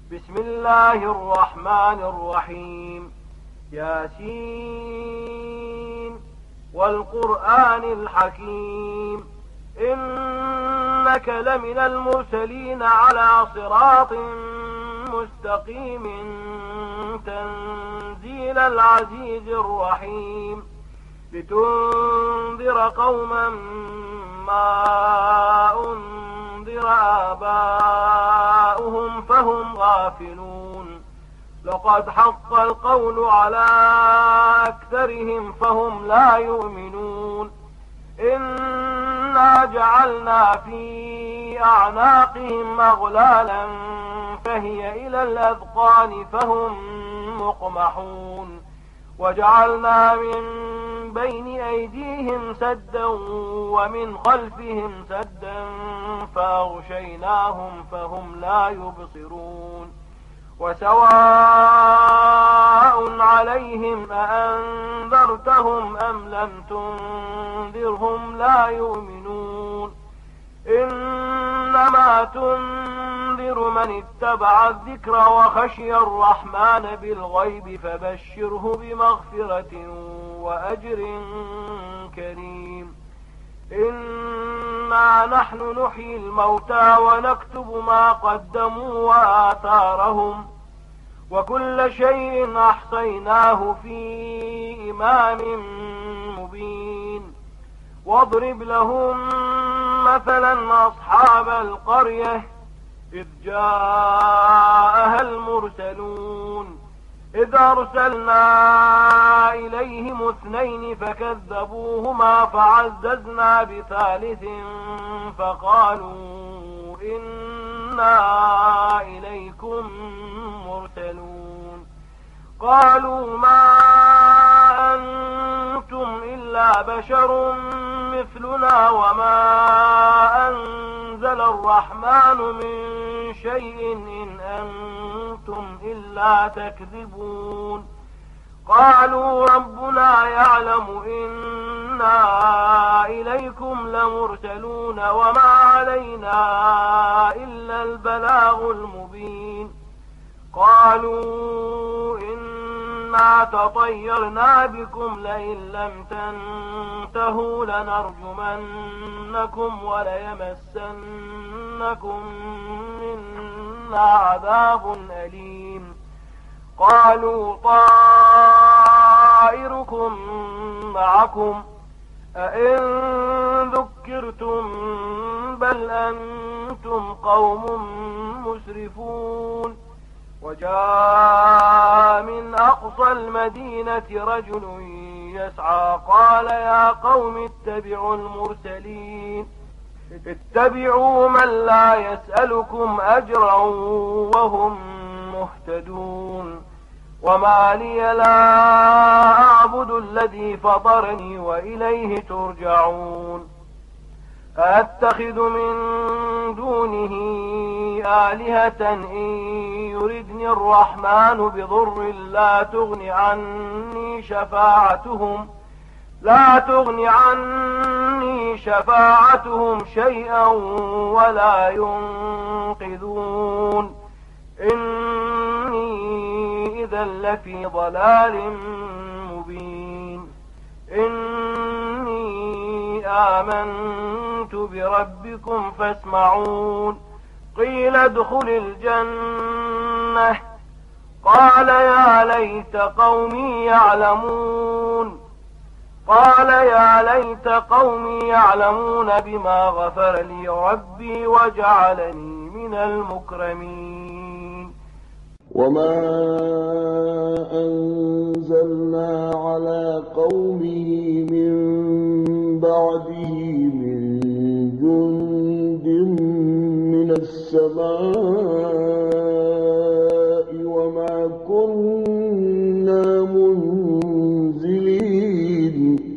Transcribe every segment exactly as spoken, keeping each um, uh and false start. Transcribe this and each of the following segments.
بسم الله الرحمن الرحيم. ياسين والقرآن الحكيم إنك لمن المرسلين على صراط مستقيم تنزيل العزيز الرحيم لتنذر قوما ما أنذر آباؤهم فهم غافلون لقد حق القول على أكثرهم فهم لا يؤمنون إنا جعلنا في أعناقهم أغلالا فهي إلى الأذقان فهم مقمحون وجعلنا من بين أيديهم سدا ومن خلفهم سدا فأغشيناهم فهم لا يبصرون وسواء عليهم أأنذرتهم أم لم تنذرهم لا يؤمنون إنما تنذر من اتبع الذكر وخشي الرحمن بالغيب فبشره بمغفرة وأجر كريم. إنا نحن نحيي الموتى ونكتب ما قدموا وآثارهم وكل شيء أحصيناه في إمام مبين. واضرب لهم مثلا أصحاب القرية إذ جاءها المرسلون إذ أرسلنا إليهم اثنين فكذبوهما فعززنا بثالث فقالوا إنا إليكم مرسلون قالوا ما أنتم إلا بشر مثلنا وما أنزل الرحمن من شيء إن أنتم إلا تكذبون قالوا ربنا يعلم إنا إليكم لمرسلون وما علينا إلا البلاغ المبين. قالوا إنا تطيرنا بكم لئن لم تنتهوا لنرجمنكم وليمسنكم منا عذاب أليم. قالوا طائركم معكم أئن ذكرتم بل أنتم قوم مسرفون. وجاء من أقصى المدينة رجل يسعى قال يا قوم اتبعوا المرسلين اتبعوا من لا يسألكم أجرا وهم مهتدون. وما لي لا أعبد الذي فطرني وإليه ترجعون. أتخذ من دونه آلهة إن يردني الرحمن بضر لا تغن عني شفاعتهم لا تغن عني شفاعتهم شيئا ولا ينقذون. إني إذا لفي ضلال مبين. إني آمنت بربكم فاسمعون. قيل ادخل الجنة قال يا ليت قومي يعلمون قال يا ليت قومي يعلمون بما غفر لي ربي وجعلني من المكرمين. وما أنزلنا على قومه من بعده من جند من السماء وما كنا منزلين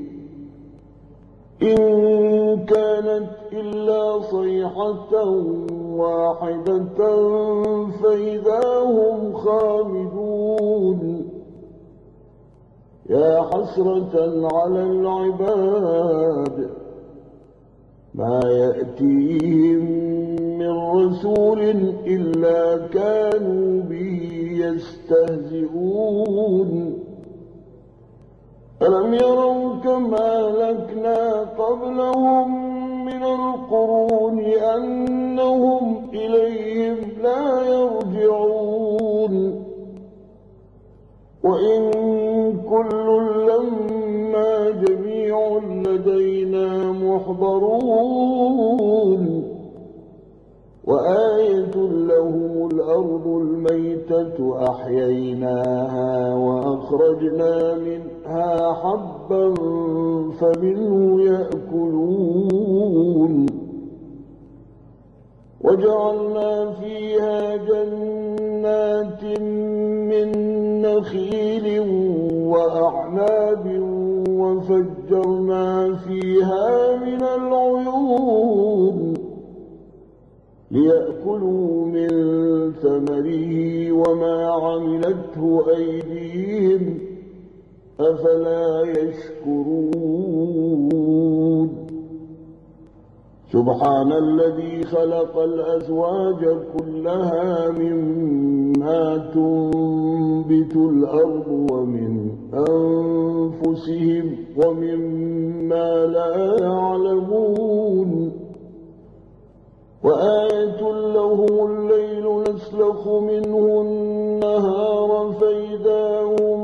إن كانت إلا صيحة واحدة فإذا هم خامدون. يا حسرة على العباد ما يأتيهم من رسول إلا كانوا به يستهزئون ألم يروا كما أهلكنا قبلهم من القرون أنهم إليهم لا يرجعون وإن كل لما جميع لدينا محضرون وآية لهم الأرض الميتة أحييناها وأخرجنا منها حبا فمنه يأكلون وجعلنا فيها جنات من نخيل وأعناب وفجرنا فيها من العيون ليأكلوا من ثمره وما عملته أيديهم أفلا يشكرون سبحان الذي خلق الأزواج كلها مما تنبت الأرض ومن أنفسهم ومما لا يعلمون وآية لهم الليل نسلخ منه النهار فإذا هم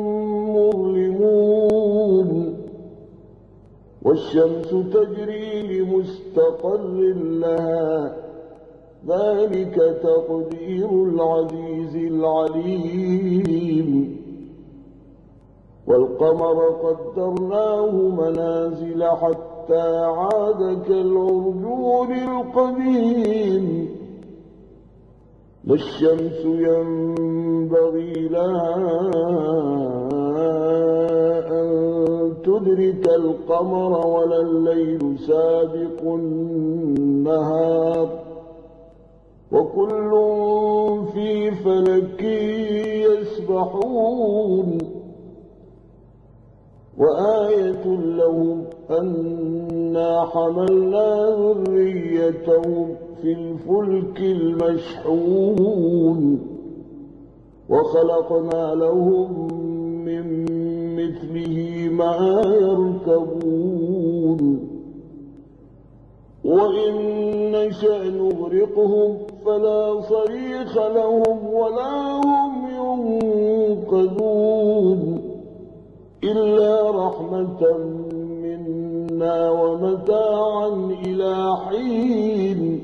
مظلمون والشمس تجري لمستقر لها ذلك تقدير العزيز العليم والقمر قدرناه منازل حتى عاد كالعرجون القديم لا الشمس ينبغي لها أن تدرك القمر ولا الليل سابق النهار وكل في فلك يسبحون وآية لهم أنا حملنا ذريتهم في الفلك المشحون وخلقنا لهم من مثله ما يركبون وإن نشأ نغرقهم فلا صريخ لهم ولا هم ينقذون إلا رحمة منا ومتاعا إلى حين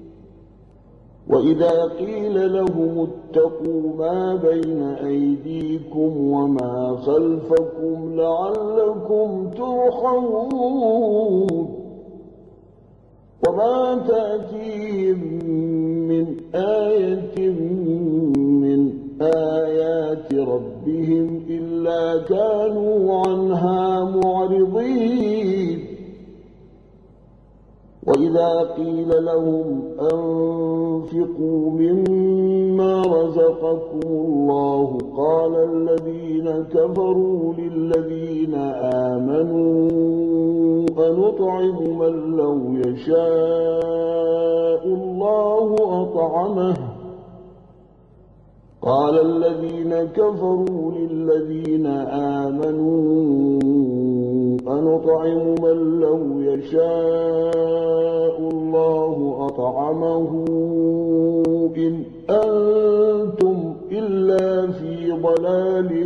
وإذا قيل لهم اتقوا ما بين أيديكم وما خلفكم لعلكم ترحمون وما تأتيهم من آية من آيات ربهم إلا كانوا عنها معرضين وإذا قيل لهم أنفقوا مما رزقكم الله قال الذين كفروا للذين آمنوا أنطعم من لو يشاء الله أطعمه قال الذين كفروا للذين آمنوا أنطعم من لو يشاء الله أطعمه إن أنتم إلا في ضلال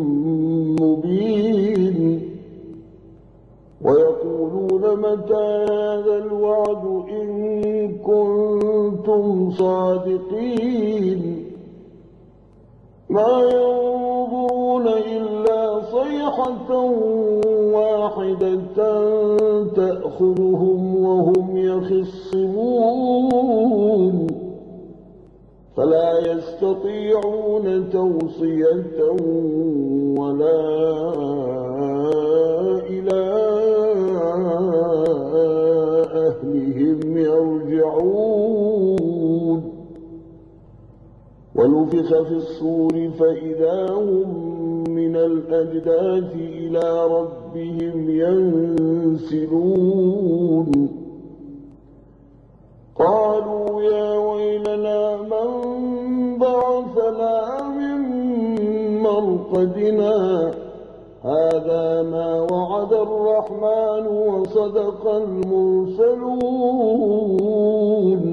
مبين ويقولون متى هذا الوعد إن كنتم صادقين ما ينظرون إلا صيحة واحدة تأخذهم وهم يخصمون فلا يستطيعون توصية ولا إلى أهلهم يرجعون ونفخ في الصور فإذا هم من الأجداث إلى ربهم ينسلون قالوا يا ويلنا من بعثنا من مرقدنا هذا ما وعد الرحمن وصدق المرسلون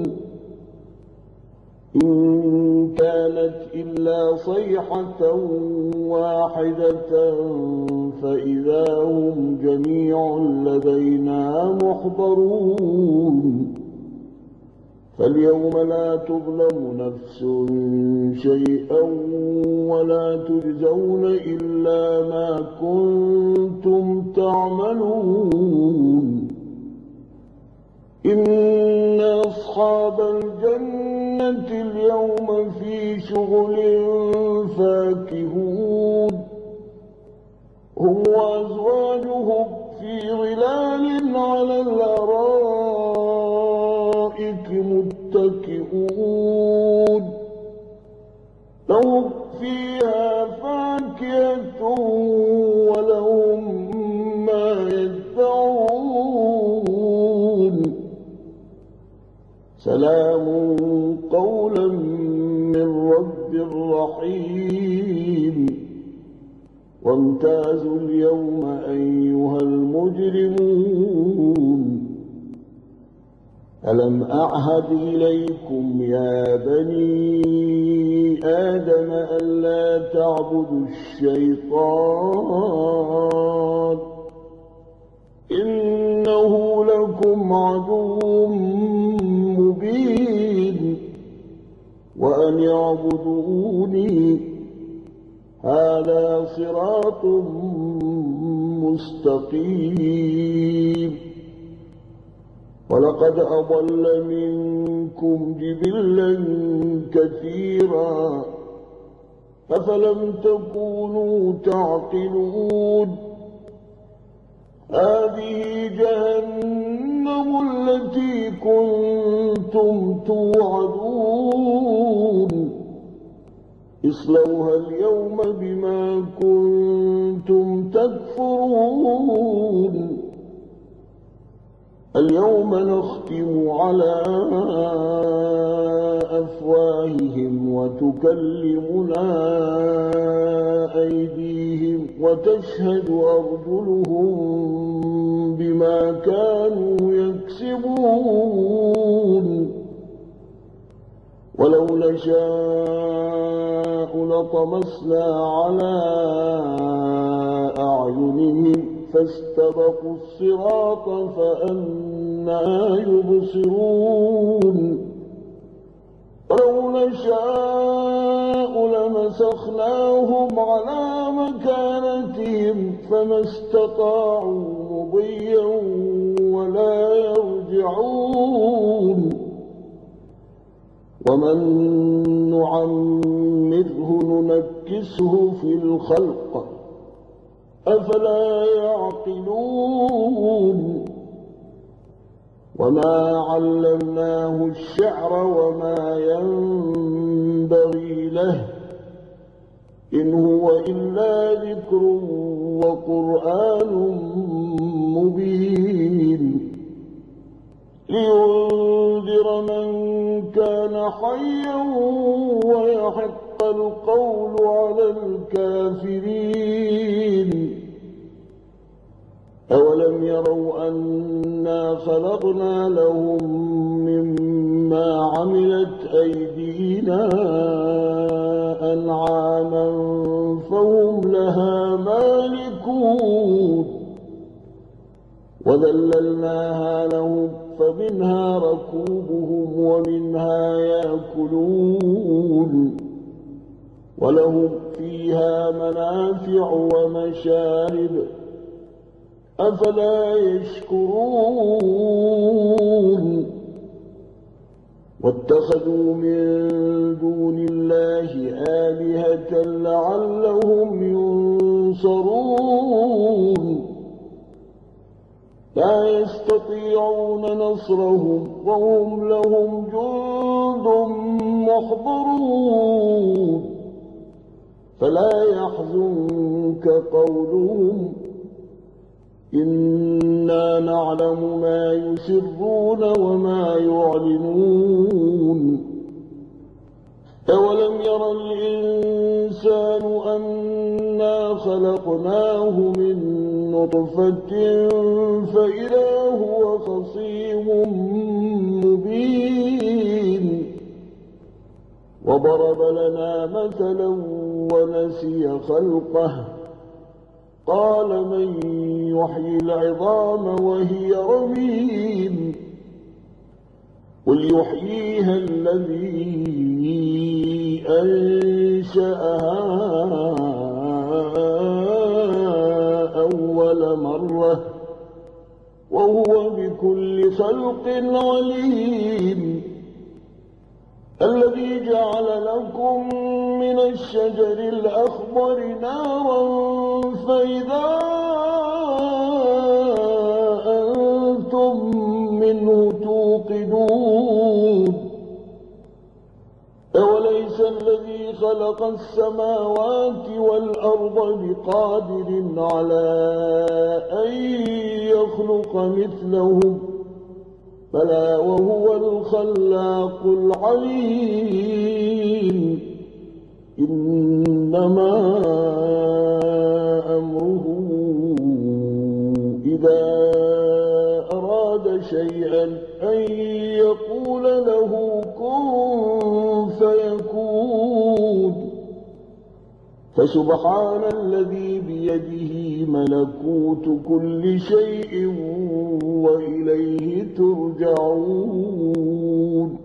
إن كانت إلا صيحة واحدة فإذا هم جميع لدينا محضرون فاليوم لا تظلم نفس شيئا ولا تجزون إلا ما كنتم تعملون إن أصحاب الجنة اليوم في شغل فاكهون هم وأزواجهم في ظلال على الأرائك متكئون لهم فيها فاكهة ولهم ما يدعون سلام قولا من رب رحيم وامتازوا اليوم أيها المجرمون ألم أعهد إليكم يا بني آدم ألا تعبدوا الشيطان إنه لكم عدو مبين وأن يعبدوني هذا صراط مستقيم ولقد أضل منكم جبلا كثيرا أفلم تكونوا تعقلون هذه جهنم التي كنتم توعدون اصلوها اليوم بما كنتم تكفرون اليوم نختم على أفواههم وتكلمنا أيديهم وتشهد أرجلهم بما كانوا يكسبون ولو نشاء لطمسنا على أعينهم فاستبقوا الصراط فأنى يبصرون ولو نشاء لمسخناهم على مكانتهم فما استطاعوا مضيا ولا يرجعون ومن نعمره ننكسه في الخلق أفلا يعقلون وما علمناه الشعر وما ينبغي له إن هو إلا ذكر وقرآن مبين لينذر من كان حيا ويحق القول على الكافرين أولم يروا أنا خلقنا لهم مما عملت أيدينا أنعاما فهم لها مالكون وذللناها لهم فمنها ركوبهم ومنها يأكلون ولهم فيها منافع ومشارب أفلا يشكرون واتخذوا من دون الله آلهة لعلهم ينصرون لا يستطيعون نصرهم وهم لهم جند محضرون فلا يحزنك قولهم إنا نعلم ما يسرون وما يعلنون أولم ير الإنسان أنا خلقناه من نطفة فإذا هو خصيم مبين وضرب لنا مثلا ونسي خلقه قال من يحيي العظام وهي رميم قل يحييها الذي أنشأها أول مرة وهو بكل خلق عليم الذي جعل لكم من الشجر الأخضر نارا فإذا أنتم منه توقدون أوليس الذي خلق السماوات والأرض بقادر على أن يخلق مثلهم بلى وهو الخلاق العليم إنما أمره إذا أراد شيئا أن يقول له كن فيكون فسبحان الذي بيده ملكوت كل شيء وإليه ترجعون